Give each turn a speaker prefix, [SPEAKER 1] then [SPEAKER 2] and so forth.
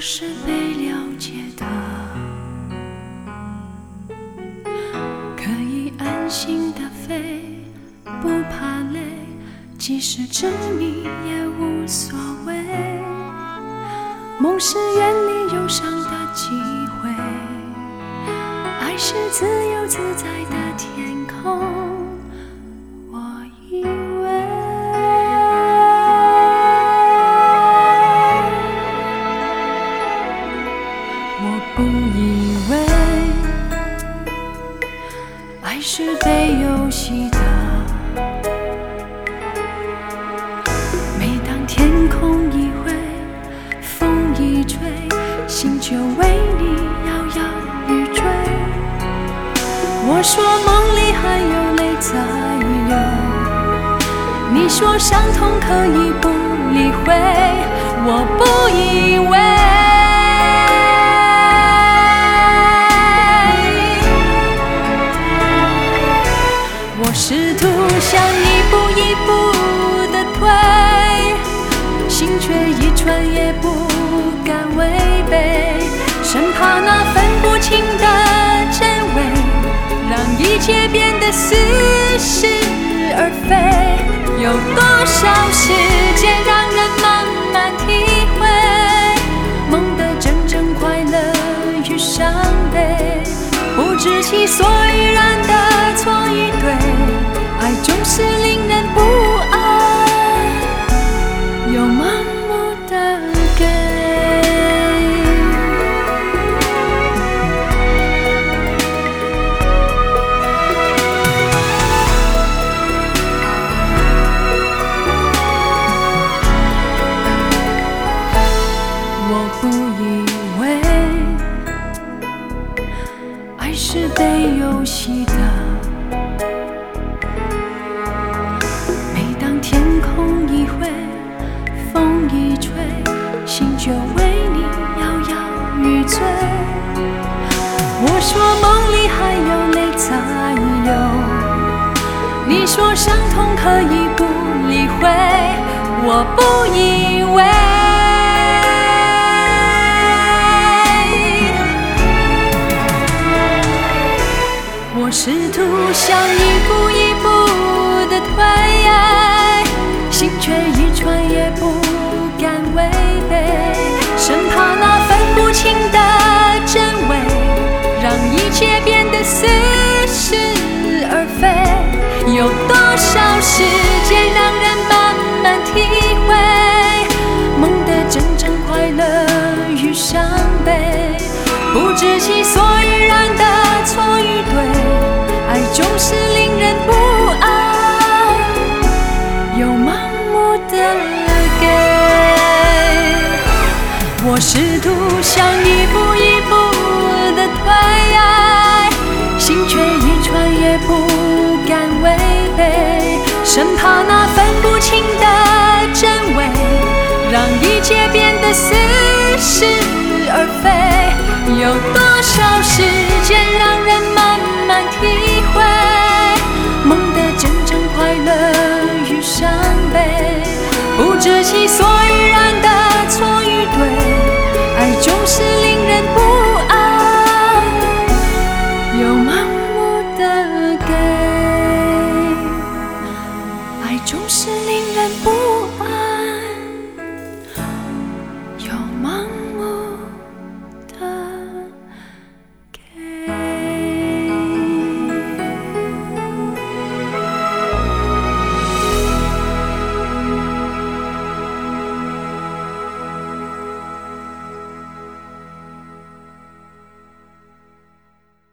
[SPEAKER 1] 是被了解的，可以安心的飞，不怕累，即使执迷也无所谓。梦是远离忧伤的机会，爱是自由自在的天空。我以为我不以为爱是被游戏的，每当天空一灰，风一吹，心就为你摇摇欲坠。我说梦里还有泪在流，你说伤痛可以不理会，我不以为。我试图想一步一步的退，心却一寸也不敢违背，生怕那分不清的真伪，让一切变得似是而非。有多少时间让人慢慢体会梦的真正快乐与伤悲，不知其所以然的错与对，爱总是令人不安又盲目的给。我不以为爱是被游戏的，每当天空一灰，风一吹，心就为你摇摇欲坠。我说梦里还有泪在流，你说伤痛可以不理会，我不以为。我试图想一步一步的退，心却一寸也不敢违背，生怕那分不清的真伪，让一切变得似是而非。有多少时间让人慢慢体会梦的真正快乐与伤悲，不知其所以然的错与对，爱总是令人不安又盲目的给。我试图想一步一步的退，心却一寸也不敢违背，生怕那分不清的真伪，让一切变得似是而非。有多少时